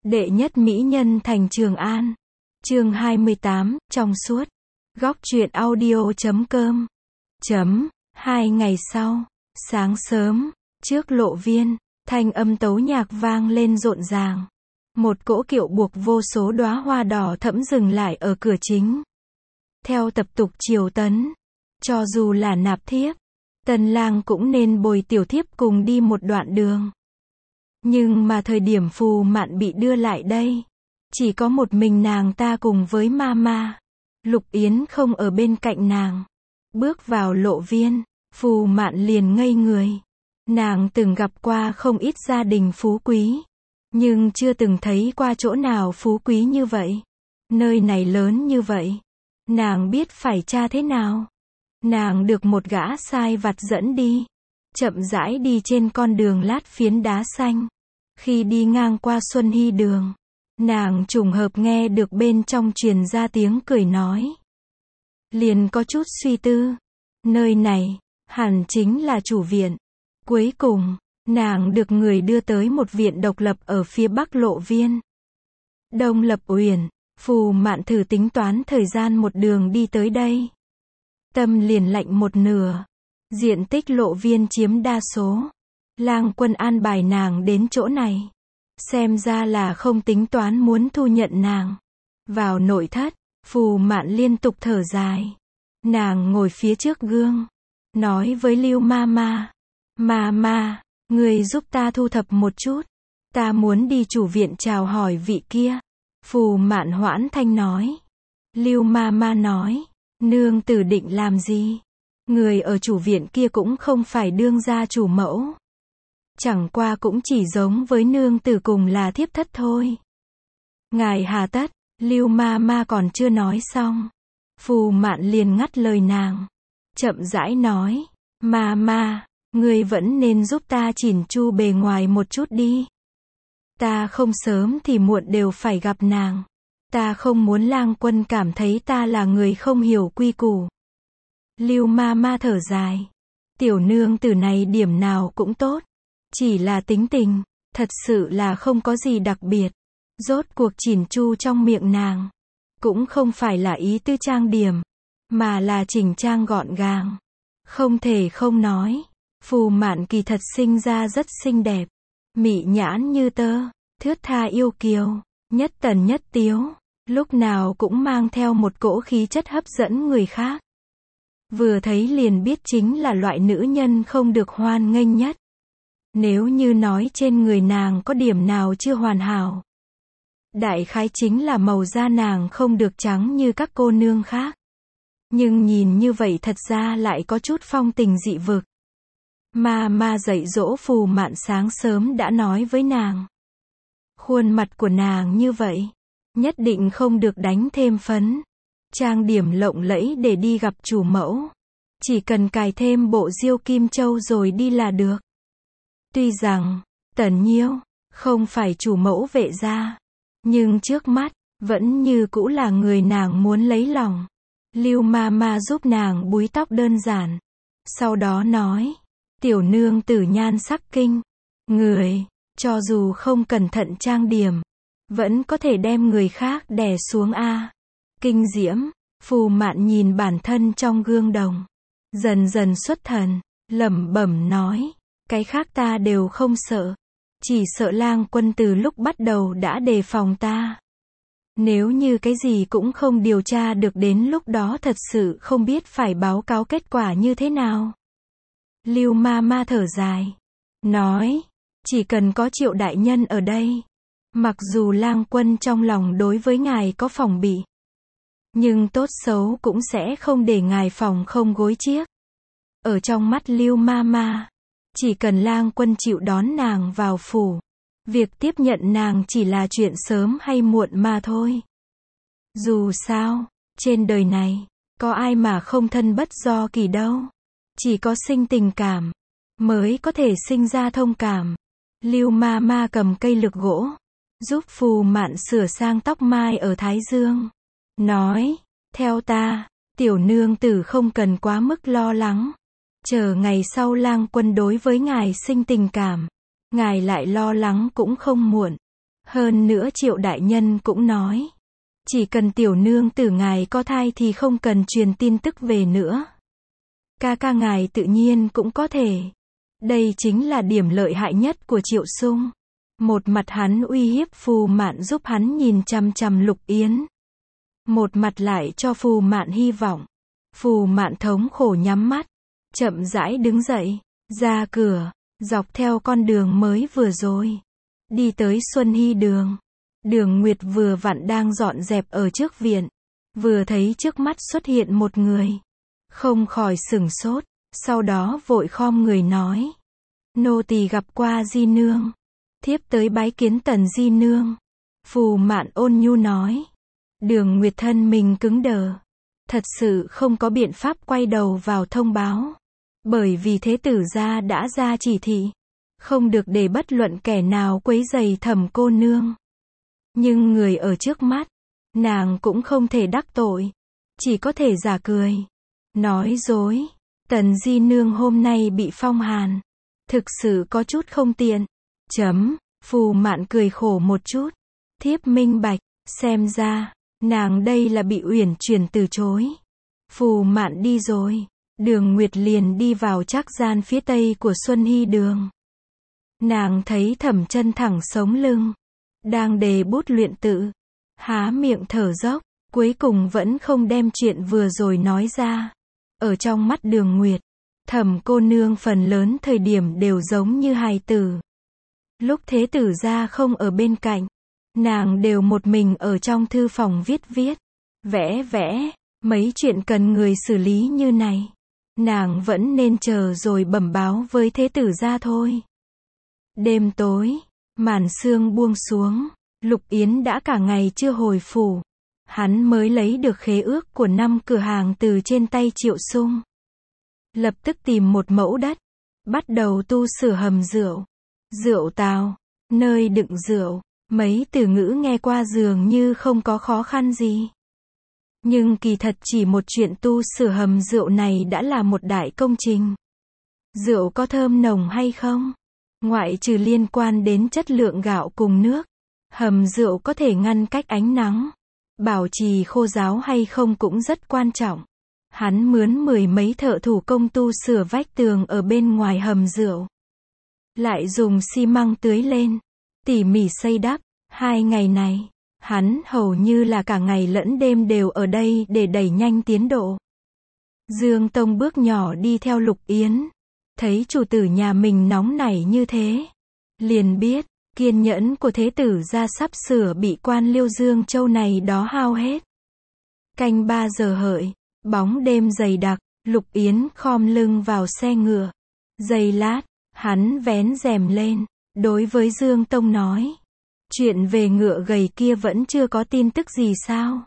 Đệ nhất mỹ nhân thành Trường An. Chương 28, trong suốt. Góc truyện audio.com. 2 ngày sau, sáng sớm, trước lộ viên, thanh âm tấu nhạc vang lên rộn ràng. Một cỗ kiệu buộc vô số đóa hoa đỏ thẫm dừng lại ở cửa chính. Theo tập tục triều tấn, cho dù là nạp thiếp, tân lang cũng nên bồi tiểu thiếp cùng đi một đoạn đường. Nhưng mà thời điểm Phù Mạn bị đưa lại đây, chỉ có một mình nàng ta cùng với Mama. Lục Yến không ở bên cạnh nàng. Bước vào lộ viên, Phù Mạn liền ngây người. Nàng từng gặp qua không ít gia đình phú quý, nhưng chưa từng thấy qua chỗ nào phú quý như vậy. Nơi này lớn như vậy, nàng biết phải tra thế nào. Nàng được một gã sai vặt dẫn đi, chậm rãi đi trên con đường lát phiến đá xanh. Khi đi ngang qua Xuân Hy đường, nàng trùng hợp nghe được bên trong truyền ra tiếng cười nói. Liền có chút suy tư, nơi này hẳn chính là chủ viện. Cuối cùng, nàng được người đưa tới một viện độc lập ở phía bắc lộ viên. Đông Lập Uyển. Phù Mạn thử tính toán thời gian một đường đi tới đây. Tâm liền lạnh một nửa. Diện tích lộ viên chiếm đa số. Lang Quân an bài nàng đến chỗ này, xem ra là không tính toán muốn thu nhận nàng. Vào nội thất, Phù Mạn liên tục thở dài. Nàng ngồi phía trước gương, nói với Lưu Mama. Mama, người giúp ta thu thập một chút. Ta muốn đi chủ viện chào hỏi vị kia. Phù Mạn hoãn thanh nói. Lưu Mama nói, nương tử định làm gì? Người ở chủ viện kia cũng không phải đương gia chủ mẫu. Chẳng qua cũng chỉ giống với nương tử cùng là thiếp thất thôi. Ngài hà tất. Lưu Mama còn chưa nói xong, Phù Mạn liền ngắt lời nàng. Chậm rãi nói, Mama, người vẫn nên giúp ta chỉn chu bề ngoài một chút đi. Ta không sớm thì muộn đều phải gặp nàng. Ta không muốn Lang Quân cảm thấy ta là người không hiểu quy củ. Lưu Mama thở dài. Tiểu nương tử này điểm nào cũng tốt. Chỉ là tính tình, thật sự là không có gì đặc biệt. Rốt cuộc chỉn chu trong miệng nàng, cũng không phải là ý tư trang điểm, mà là chỉnh trang gọn gàng. Không thể không nói, Phù Mạn kỳ thật sinh ra rất xinh đẹp. Mị nhãn như tơ, thướt tha yêu kiều, nhất tần nhất tiếu, lúc nào cũng mang theo một cỗ khí chất hấp dẫn người khác. Vừa thấy liền biết chính là loại nữ nhân không được hoan nghênh nhất. Nếu như nói trên người nàng có điểm nào chưa hoàn hảo, đại khái chính là màu da nàng không được trắng như các cô nương khác. Nhưng nhìn như vậy thật ra lại có chút phong tình dị vực. Mama dạy dỗ Phù Mạn sáng sớm đã nói với nàng. Khuôn mặt của nàng như vậy, nhất định không được đánh thêm phấn, trang điểm lộng lẫy để đi gặp chủ mẫu. Chỉ cần cài thêm bộ diêu kim châu rồi đi là được. Tuy rằng, Tần Nhiêu không phải chủ mẫu Vệ gia, nhưng trước mắt, vẫn như cũ là người nàng muốn lấy lòng. Lưu Mama giúp nàng búi tóc đơn giản. Sau đó nói, tiểu nương tử nhan sắc kinh người, cho dù không cẩn thận trang điểm, vẫn có thể đem người khác đè xuống a. Kinh diễm. Phù Mạn nhìn bản thân trong gương đồng, dần dần xuất thần, lẩm bẩm nói, cái khác ta đều không sợ, chỉ sợ Lang Quân từ lúc bắt đầu đã đề phòng ta. Nếu như cái gì cũng không điều tra được đến lúc đó thật sự không biết phải báo cáo kết quả như thế nào. Lưu Mama thở dài, nói, chỉ cần có Triệu đại nhân ở đây, mặc dù Lang Quân trong lòng đối với ngài có phòng bị, nhưng tốt xấu cũng sẽ không để ngài phòng không gối chiếc. Ở trong mắt Lưu Mama, chỉ cần Lang Quân chịu đón nàng vào phủ, việc tiếp nhận nàng chỉ là chuyện sớm hay muộn mà thôi. Dù sao, trên đời này, có ai mà không thân bất do kỳ đâu. Chỉ có sinh tình cảm, mới có thể sinh ra thông cảm. Lưu Mama cầm cây lược gỗ, giúp Phù Mạn sửa sang tóc mai ở thái dương. Nói, theo ta, tiểu nương tử không cần quá mức lo lắng. Chờ ngày sau Lang Quân đối với ngài sinh tình cảm, ngài lại lo lắng cũng không muộn. Hơn nữa Triệu đại nhân cũng nói, chỉ cần tiểu nương tử ngài có thai thì không cần truyền tin tức về nữa. Ca ca ngài tự nhiên cũng có thể. Đây chính là điểm lợi hại nhất của Triệu Sung. Một mặt hắn uy hiếp Phù Mạn giúp hắn nhìn chằm chằm Lục Yến. Một mặt lại cho Phù Mạn hy vọng. Phù Mạn thống khổ nhắm mắt, chậm rãi đứng dậy, ra cửa, dọc theo con đường mới vừa rồi. Đi tới Xuân Hy đường. Đường Nguyệt vừa vặn đang dọn dẹp ở trước viện. Vừa thấy trước mắt xuất hiện một người. Không khỏi sửng sốt, sau đó vội khom người nói. Nô tỳ gặp qua di nương. Thiếp tới bái kiến Tần di nương. Phù Mạn ôn nhu nói. Đường Nguyệt thân mình cứng đờ. Thật sự không có biện pháp quay đầu vào thông báo. Bởi vì thế tử gia đã ra chỉ thị. Không được để bất luận kẻ nào quấy rầy Thẩm cô nương. Nhưng người ở trước mắt, nàng cũng không thể đắc tội. Chỉ có thể giả cười. Nói dối. Tần di nương hôm nay bị phong hàn. Thực sự có chút không tiện. Phù Mạn cười khổ một chút. Thiếp minh bạch, xem ra, nàng đây là bị uyển chuyển từ chối. Phù Mạn đi rồi. Đường Nguyệt liền đi vào trác gian phía tây của Xuân Hy đường. Nàng thấy Thẩm Chân thẳng sống lưng. Đang đề bút luyện tự. Há miệng thở dốc. Cuối cùng vẫn không đem chuyện vừa rồi nói ra. Ở trong mắt Đường Nguyệt, Thẩm cô nương phần lớn thời điểm đều giống như hài tử. Lúc thế tử gia không ở bên cạnh, nàng đều một mình ở trong thư phòng viết, vẽ. Mấy chuyện cần người xử lý như này, nàng vẫn nên chờ rồi bẩm báo với thế tử gia thôi. Đêm tối, màn sương buông xuống, Lục Yến đã cả ngày chưa hồi phủ. Hắn mới lấy được khế ước của 5 cửa hàng từ trên tay Triệu Sung. Lập tức tìm một mẫu đất, bắt đầu tu sửa hầm rượu. Rượu tàu, nơi đựng rượu, mấy từ ngữ nghe qua dường như không có khó khăn gì. Nhưng kỳ thật chỉ một chuyện tu sửa hầm rượu này đã là một đại công trình. Rượu có thơm nồng hay không? Ngoại trừ liên quan đến chất lượng gạo cùng nước, hầm rượu có thể ngăn cách ánh nắng, bảo trì khô ráo hay không cũng rất quan trọng. Hắn mướn 10 mấy thợ thủ công tu sửa vách tường ở bên ngoài hầm rượu. Lại dùng xi măng tưới lên, tỉ mỉ xây đắp. 2 ngày này, hắn hầu như là cả ngày lẫn đêm đều ở đây để đẩy nhanh tiến độ. Dương Tông bước nhỏ đi theo Lục Yến. Thấy chủ tử nhà mình nóng nảy như thế. Liền biết, kiên nhẫn của thế tử gia sắp sửa bị quan Liêu Dương Châu này đó hao hết. Canh 3 giờ hợi, bóng đêm dày đặc, Lục Yến khom lưng vào xe ngựa. Giây lát, hắn vén rèm lên, đối với Dương Tông nói. Chuyện về ngựa gầy kia vẫn chưa có tin tức gì sao?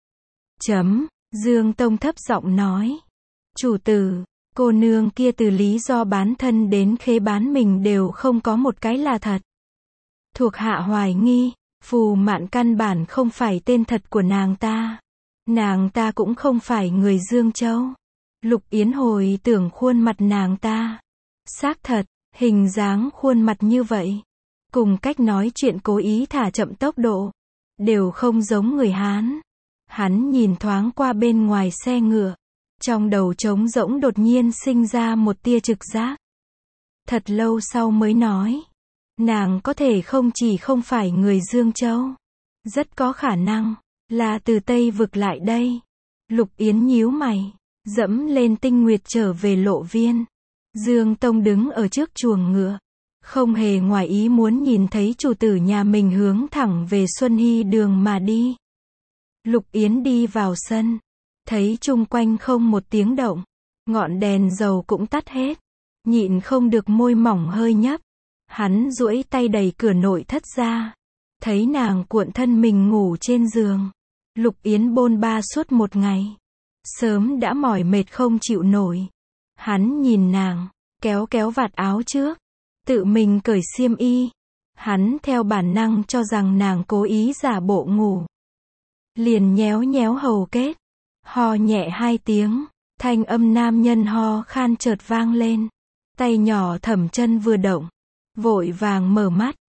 Dương Tông thấp giọng nói. Chủ tử, cô nương kia từ lý do bán thân đến khế bán mình đều không có một cái là thật. Thuộc hạ hoài nghi, Phù Mạn căn bản không phải tên thật của nàng ta. Nàng ta cũng không phải người Dương Châu. Lục Yến hồi tưởng khuôn mặt nàng ta. Xác thật, hình dáng khuôn mặt như vậy, cùng cách nói chuyện cố ý thả chậm tốc độ, đều không giống người Hán. Hắn nhìn thoáng qua bên ngoài xe ngựa, trong đầu trống rỗng đột nhiên sinh ra một tia trực giác. Thật lâu sau mới nói, nàng có thể không phải người Dương Châu, rất có khả năng là từ Tây vực lại đây. Lục Yến nhíu mày, dẫm lên Tinh Nguyệt trở về Lộ Viên. Dương Tông đứng ở trước chuồng ngựa, không hề ngoài ý muốn nhìn thấy chủ tử nhà mình hướng thẳng về Xuân Hy đường mà đi. Lục Yến đi vào sân, thấy chung quanh không một tiếng động, ngọn đèn dầu cũng tắt hết, nhịn không được môi mỏng hơi nhấp. Hắn duỗi tay đẩy cửa nội thất ra, thấy nàng cuộn thân mình ngủ trên giường. Lục Yến bôn ba suốt một ngày, sớm đã mỏi mệt không chịu nổi. Hắn nhìn nàng, kéo vạt áo trước, tự mình cởi xiêm y. Hắn theo bản năng cho rằng nàng cố ý giả bộ ngủ. Liền nhéo hầu kết, ho nhẹ 2 tiếng, thanh âm nam nhân ho khan chợt vang lên. Tay nhỏ Thẩm Chân vừa động, vội vàng mở mắt,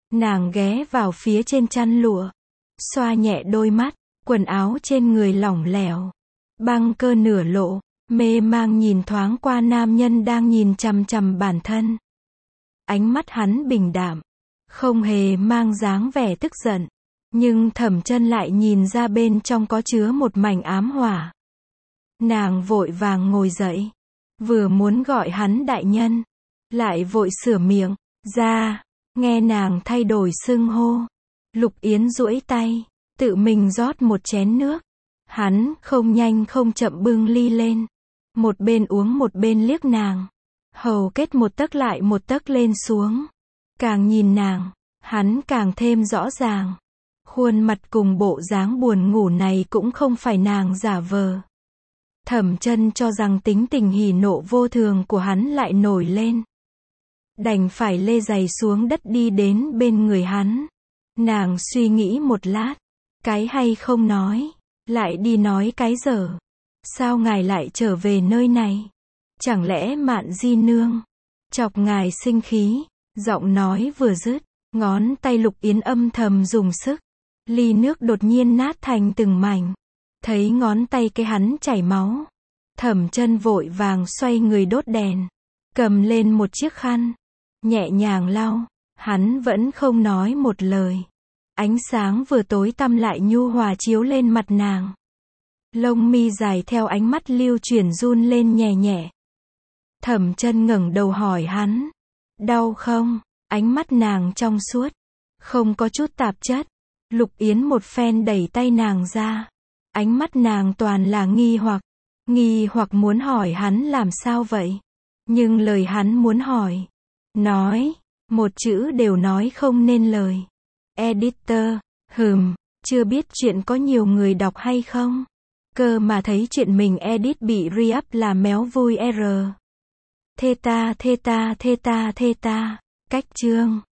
Nàng ghé vào phía trên chăn lụa, xoa nhẹ đôi mắt, quần áo trên người lỏng lẻo, băng cơ nửa lộ, mê mang nhìn thoáng qua nam nhân đang nhìn chằm chằm bản thân. Ánh mắt hắn bình đạm, không hề mang dáng vẻ tức giận, nhưng Thẩm Chân lại nhìn ra bên trong có chứa một mảnh ám hỏa. Nàng vội vàng ngồi dậy, vừa muốn gọi hắn đại nhân, lại vội sửa miệng ra. Nghe nàng thay đổi xưng hô, Lục Yến duỗi tay, tự mình rót một chén nước. Hắn không nhanh không chậm bưng ly lên, một bên uống một bên liếc nàng, hầu kết một tấc lại một tấc lên xuống. Càng nhìn nàng, hắn càng thêm rõ ràng, khuôn mặt cùng bộ dáng buồn ngủ này cũng không phải nàng giả vờ. Thẩm Chân cho rằng tính tình hỉ nộ vô thường của hắn lại nổi lên, đành phải lê giày xuống đất đi đến bên người hắn. Nàng suy nghĩ một lát, cái hay không nói, lại đi nói cái dở. Sao ngài lại trở về nơi này? Chẳng lẽ Mạn Di nương chọc ngài sinh khí? Giọng nói vừa dứt, ngón tay Lục Yến âm thầm dùng sức, ly nước đột nhiên nát thành từng mảnh. Thấy ngón tay cái hắn chảy máu, Thẩm Chân vội vàng xoay người đốt đèn, cầm lên một chiếc khăn, nhẹ nhàng lau. Hắn vẫn không nói một lời. Ánh sáng vừa tối tăm lại nhu hòa chiếu lên mặt nàng. Lông mi dài theo ánh mắt lưu chuyển run lên nhẹ nhẹ. Thẩm Chân ngẩng đầu hỏi hắn, đau không? Ánh mắt nàng trong suốt, không có chút tạp chất. Lục Yến một phen đẩy tay nàng ra. Ánh mắt nàng toàn là nghi hoặc muốn hỏi hắn làm sao vậy. Nhưng lời hắn muốn hỏi, nói, một chữ đều nói không nên lời. Editor, chưa biết chuyện có nhiều người đọc hay không? Cơ mà thấy chuyện mình edit bị re-up là méo vui r. Theta, cách chương.